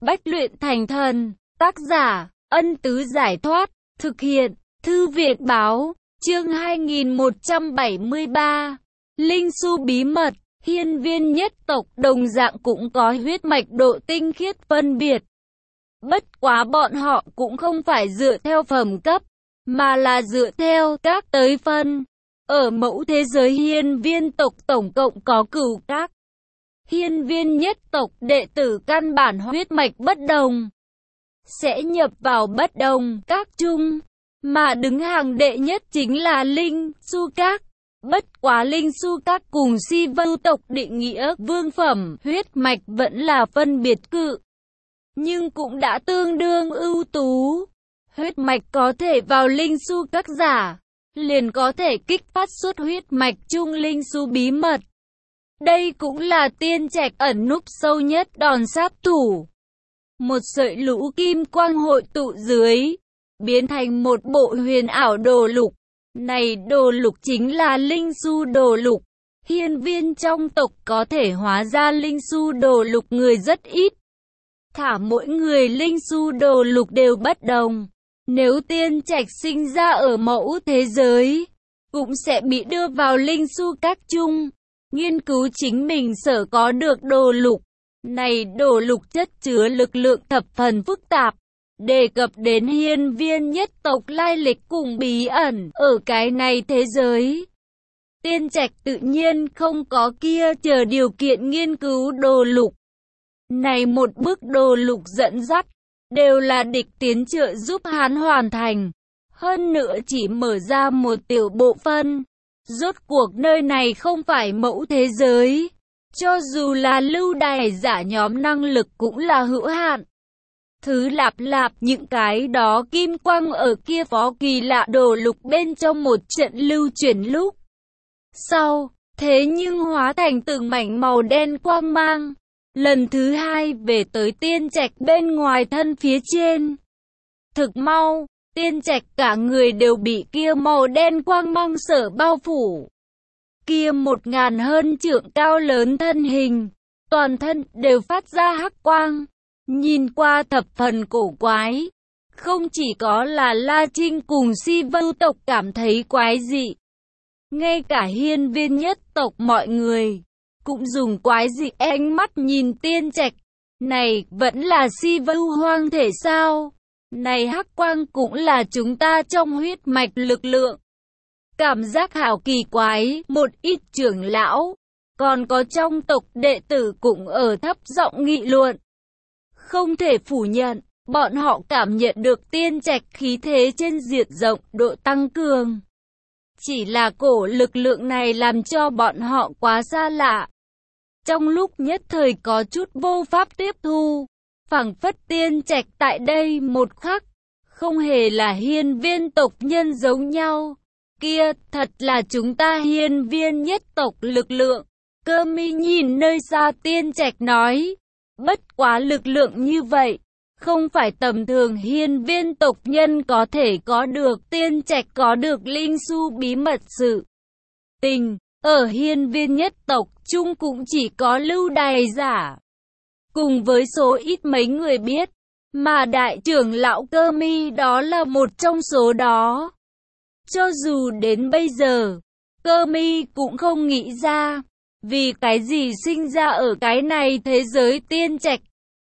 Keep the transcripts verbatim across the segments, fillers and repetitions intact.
bách luyện thành thần. Tác giả, Ân Tứ Giải Thoát. Thực hiện, Thư viện Báo. Chương hai nghìn một trăm bảy mươi ba. Linh Su bí mật. Hiên viên nhất tộc đồng dạng cũng có huyết mạch độ tinh khiết phân biệt. Bất quá bọn họ cũng không phải dựa theo phẩm cấp, mà là dựa theo các tới phân. Ở mẫu thế giới hiên viên tộc tổng cộng có cửu các. Hiên viên nhất tộc đệ tử căn bản huyết mạch bất đồng, sẽ nhập vào bất đồng các chung, mà đứng hàng đệ nhất chính là Linh Su các. Bất quá Linh Su các cùng Si Vưu tộc định nghĩa vương phẩm huyết mạch vẫn là phân biệt cự, nhưng cũng đã tương đương ưu tú. Huyết mạch có thể vào Linh Su các giả, liền có thể kích phát xuất huyết mạch chung Linh Su bí mật. Đây cũng là Tiên Trạch ẩn núp sâu nhất đòn sát thủ. Một sợi lũ kim quang hội tụ dưới, biến thành một bộ huyền ảo đồ lục. Này đồ lục chính là Linh Su đồ lục. Hiên viên trong tộc có thể hóa ra Linh Su đồ lục người rất ít. Thả mỗi người Linh Su đồ lục đều bất đồng. Nếu Tiên Trạch sinh ra ở mẫu thế giới, cũng sẽ bị đưa vào Linh Su các chung, nghiên cứu chính mình sở có được đồ lục. Này đồ lục chất chứa lực lượng thập phần phức tạp, đề cập đến hiên viên nhất tộc lai lịch cùng bí ẩn ở cái này thế giới. Tiên Trạch tự nhiên không có kia chờ điều kiện nghiên cứu đồ lục. Này một bức đồ lục dẫn dắt, đều là địch tiến trợ giúp hắn hoàn thành. Hơn nữa chỉ mở ra một tiểu bộ phân. Rốt cuộc nơi này không phải mẫu thế giới. Cho dù là lưu đày giả nhóm năng lực cũng là hữu hạn. Thứ lạp lạp những cái đó kim quang ở kia phó kỳ lạ đồ lục bên trong một trận lưu chuyển lúc sau, thế nhưng hóa thành từng mảnh màu đen quang mang. Lần thứ hai về tới Tiên Trạch bên ngoài thân phía trên. Thực mau, Tiên Trạch cả người đều bị kia màu đen quang mang sở bao phủ. Kia một ngàn hơn trượng cao lớn thân hình, toàn thân đều phát ra hắc quang. Nhìn qua thập phần cổ quái. Không chỉ có là La Trinh cùng Si Vưu tộc cảm thấy quái dị, ngay cả hiên viên nhất tộc mọi người cũng dùng quái dị ánh mắt nhìn Tiên Trạch. Này vẫn là Si Vưu hoang thể sao? Này hắc quang cũng là chúng ta trong huyết mạch lực lượng. Cảm giác hảo kỳ quái. Một ít trưởng lão, còn có trong tộc đệ tử cũng ở thấp giọng nghị luận. Không thể phủ nhận, bọn họ cảm nhận được Tiên Trạch khí thế trên diện rộng độ tăng cường. Chỉ là cổ lực lượng này làm cho bọn họ quá xa lạ. Trong lúc nhất thời có chút vô pháp tiếp thu, phảng phất Tiên Trạch tại đây một khắc, không hề là hiên viên tộc nhân giống nhau. Kia, thật là chúng ta hiên viên nhất tộc lực lượng. Cơ mi nhìn nơi xa Tiên Trạch nói. Bất quá lực lượng như vậy, không phải tầm thường hiên viên tộc nhân có thể có được. Tiên Trạch có được Linh Su bí mật sự tình. Ở hiên viên nhất tộc chung cũng chỉ có lưu đày giả, cùng với số ít mấy người biết, mà đại trưởng lão Cơ mi đó là một trong số đó. Cho dù đến bây giờ, Cơ mi cũng không nghĩ ra, vì cái gì sinh ra ở cái này thế giới Tiên Trạch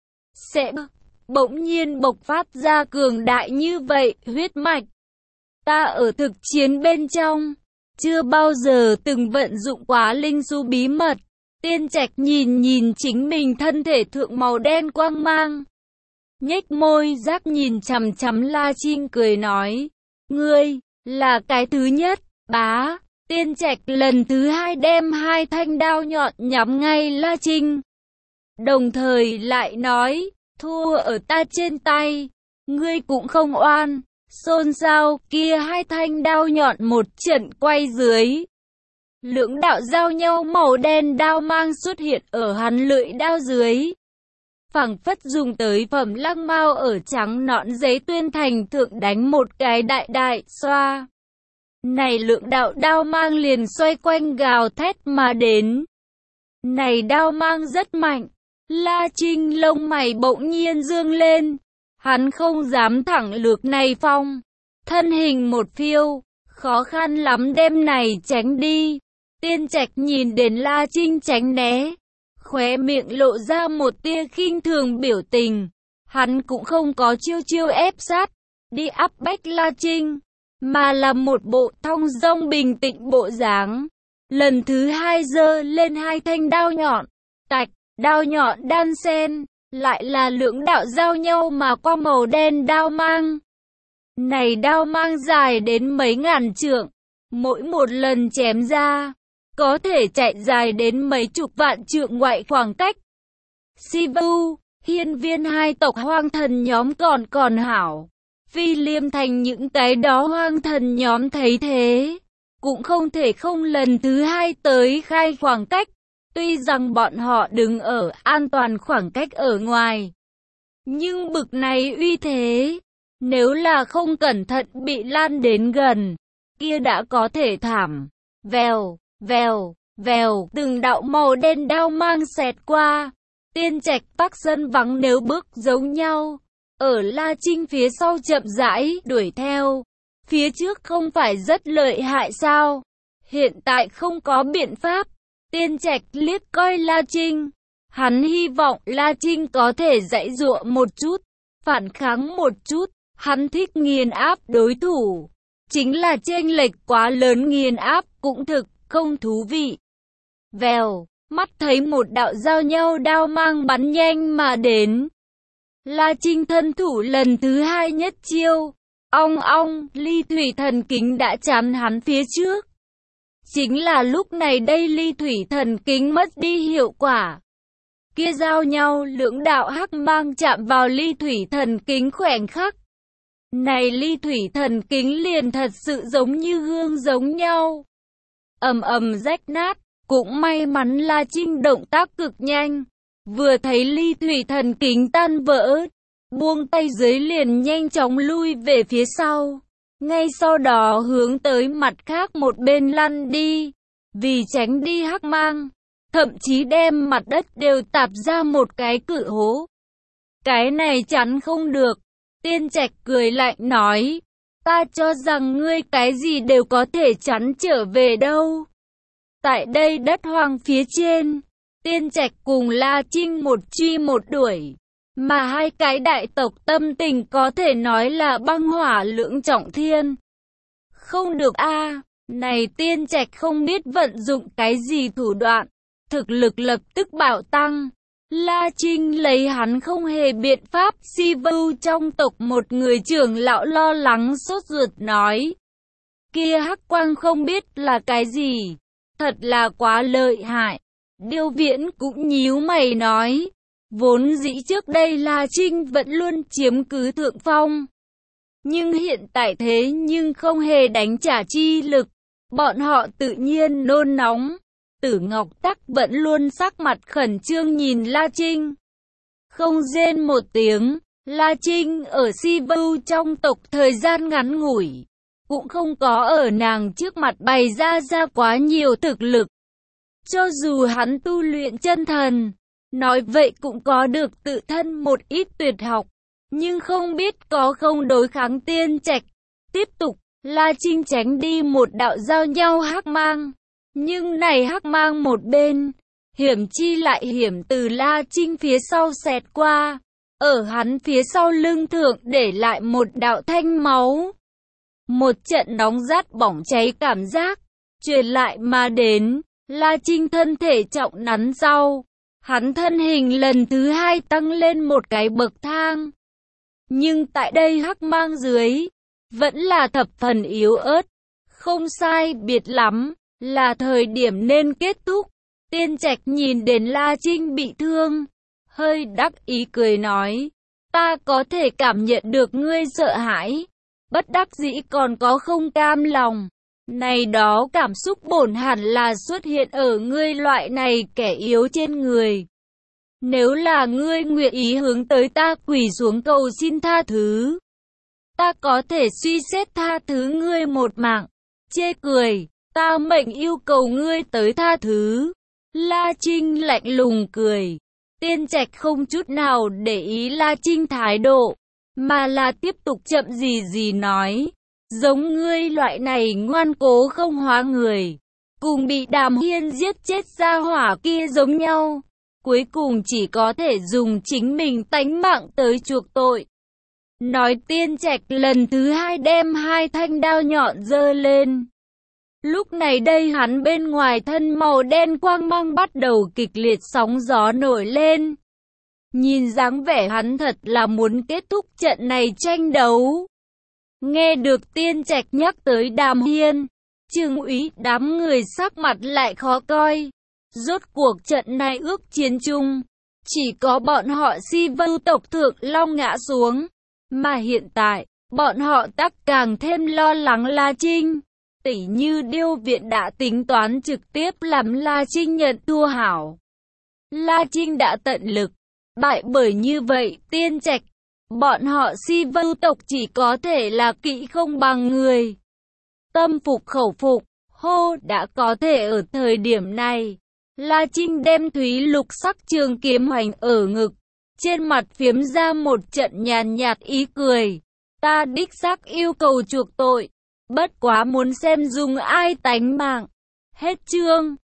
sẽ bỗng nhiên bộc phát ra cường đại như vậy huyết mạch. Ta ở thực chiến bên trong, chưa bao giờ từng vận dụng quá Linh Su bí mật. Tiên Trạch nhìn nhìn chính mình thân thể thượng màu đen quang mang, nhếch môi giác nhìn chằm chằm La Trinh cười nói. Ngươi, là cái thứ nhất, bá. Tiên Trạch lần thứ hai đem hai thanh đao nhọn nhắm ngay La Trinh. Đồng thời lại nói, thua ở ta trên tay, ngươi cũng không oan. Xôn xao, kia hai thanh đao nhọn một trận quay dưới. Lưỡng đạo giao nhau màu đen đao mang xuất hiện ở hắn lưỡi đao dưới. Phảng phất dùng tới phẩm lăng mao ở trắng nõn giấy tuyên thành thượng đánh một cái đại đại xoa. Này lượng đạo đao mang liền xoay quanh gào thét mà đến. Này đao mang rất mạnh, La Trinh lông mày bỗng nhiên dương lên. Hắn không dám thẳng lược này phong. Thân hình một phiêu, khó khăn lắm đem này tránh đi. Tiên Trạch nhìn đến La Trinh tránh né, khóe miệng lộ ra một tia khinh thường biểu tình. Hắn cũng không có chiêu chiêu ép sát, đi áp bách La Trinh, mà là một bộ thong dong bình tĩnh bộ dáng. Lần thứ hai giơ lên hai thanh đao nhọn, tạch, đao nhọn đan xen, lại là lưỡng đạo giao nhau mà qua màu đen đao mang. Này đao mang dài đến mấy ngàn trượng, mỗi một lần chém ra, có thể chạy dài đến mấy chục vạn trượng ngoại khoảng cách. Sivu, hiên viên hai tộc hoang thần nhóm còn còn hảo. Phi Liêm Thành những cái đó hoang thần nhóm thấy thế, cũng không thể không lần thứ hai tới khai khoảng cách. Tuy rằng bọn họ đứng ở an toàn khoảng cách ở ngoài, nhưng bực này uy thế, nếu là không cẩn thận bị lan đến gần, kia đã có thể thảm. Vèo, vèo, vèo, từng đạo màu đen đao mang xẹt qua. Tiên Trạch Bắc sân vắng nếu bước giống nhau, ở La Trinh phía sau chậm rãi đuổi theo. Phía trước không phải rất lợi hại sao? Hiện tại không có biện pháp. Tiên Trạch liếc coi La Trinh. Hắn hy vọng La Trinh có thể dãy dụa một chút, phản kháng một chút. Hắn thích nghiền áp đối thủ. Chính là chênh lệch quá lớn nghiền áp cũng thực không thú vị. Vèo, mắt thấy một đạo giao nhau đao mang bắn nhanh mà đến. La Trinh thân thủ lần thứ hai nhất chiêu. Ong ong, ly thủy thần kính đã chắn hắn phía trước. Chính là lúc này đây ly thủy thần kính mất đi hiệu quả. Kia giao nhau lưỡng đạo hắc mang chạm vào ly thủy thần kính khoảnh khắc. Này ly thủy thần kính liền thật sự giống như gương giống nhau. Ầm ầm rách nát, cũng may mắn La Trinh động tác cực nhanh. Vừa thấy ly thủy thần kính tan vỡ, buông tay dưới liền nhanh chóng lui về phía sau. Ngay sau đó hướng tới mặt khác một bên lăn đi, vì tránh đi hắc mang, thậm chí đem mặt đất đều tạp ra một cái cự hố. Cái này chắn không được. Tiên Trạch cười lạnh nói, ta cho rằng ngươi cái gì đều có thể chắn trở về đâu. Tại đây đất hoang phía trên, Tiên Trạch cùng La Trinh một truy một đuổi, mà hai cái đại tộc tâm tình có thể nói là băng hỏa lưỡng trọng thiên. Không được a, này Tiên Trạch không biết vận dụng cái gì thủ đoạn, thực lực lập tức bạo tăng. La Trinh lấy hắn không hề biện pháp. Sivu trong tộc một người trưởng lão lo lắng sốt ruột nói, kia hắc quang không biết là cái gì, thật là quá lợi hại. Điêu Viễn cũng nhíu mày nói, vốn dĩ trước đây La Trinh vẫn luôn chiếm cứ thượng phong, nhưng hiện tại thế nhưng không hề đánh trả chi lực, bọn họ tự nhiên nôn nóng. Tử Ngọc Tắc vẫn luôn sắc mặt khẩn trương nhìn La Trinh. Không rên một tiếng, La Trinh ở Sivu trong tộc thời gian ngắn ngủi, cũng không có ở nàng trước mặt bày ra ra quá nhiều thực lực. Cho dù hắn tu luyện chân thần, nói vậy cũng có được tự thân một ít tuyệt học, nhưng không biết có không đối kháng Tiên Trạch. Tiếp tục, La Trinh tránh đi một đạo giao nhau hắc mang. Nhưng này hắc mang một bên, hiểm chi lại hiểm từ La Trinh phía sau xẹt qua, ở hắn phía sau lưng thượng để lại một đạo thanh máu. Một trận nóng rát bỏng cháy cảm giác, truyền lại mà đến, La Trinh thân thể trọng nắn sau. Hắn thân hình lần thứ hai tăng lên một cái bậc thang. Nhưng tại đây hắc mang dưới, vẫn là thập phần yếu ớt, không sai biệt lắm. Là thời điểm nên kết thúc. Tiên Trạch nhìn đến La Trinh bị thương, hơi đắc ý cười nói, ta có thể cảm nhận được ngươi sợ hãi, bất đắc dĩ còn có không cam lòng. Này đó cảm xúc bổn hẳn là xuất hiện ở ngươi loại này kẻ yếu trên người. Nếu là ngươi nguyện ý hướng tới ta quỳ xuống cầu xin tha thứ, ta có thể suy xét tha thứ ngươi một mạng. Chê cười. Ta mệnh yêu cầu ngươi tới tha thứ. La Trinh lạnh lùng cười. Tiên Trạch không chút nào để ý La Trinh thái độ, mà là tiếp tục chậm gì gì nói. Giống ngươi loại này ngoan cố không hóa người, cùng bị Đàm Hiên giết chết ra hỏa kia giống nhau. Cuối cùng chỉ có thể dùng chính mình tánh mạng tới chuộc tội. Nói Tiên Trạch lần thứ hai đem hai thanh đao nhọn giơ lên. Lúc này đây hắn bên ngoài thân màu đen quang mang bắt đầu kịch liệt sóng gió nổi lên. Nhìn dáng vẻ hắn thật là muốn kết thúc trận này tranh đấu. Nghe được Tiên Trạch nhắc tới Đàm Hiên, Trương Úy đám người sắc mặt lại khó coi. Rốt cuộc trận này ước chiến chung, chỉ có bọn họ Si Vưu tộc thượng long ngã xuống. Mà hiện tại, bọn họ tắc càng thêm lo lắng La Trinh. Tỉ như Điêu Viện đã tính toán trực tiếp làm La Trinh nhận thua hảo. La Trinh đã tận lực, bại bởi như vậy Tiên Trạch. Bọn họ Si Vưu tộc chỉ có thể là kỵ không bằng người. Tâm phục khẩu phục, hô đã có thể ở thời điểm này. La Trinh đem thúy lục sắc trường kiếm hoành ở ngực. Trên mặt phiếm ra một trận nhàn nhạt ý cười. Ta đích xác yêu cầu chuộc tội. Bất quá muốn xem dùng ai tánh mạng. Hết chương.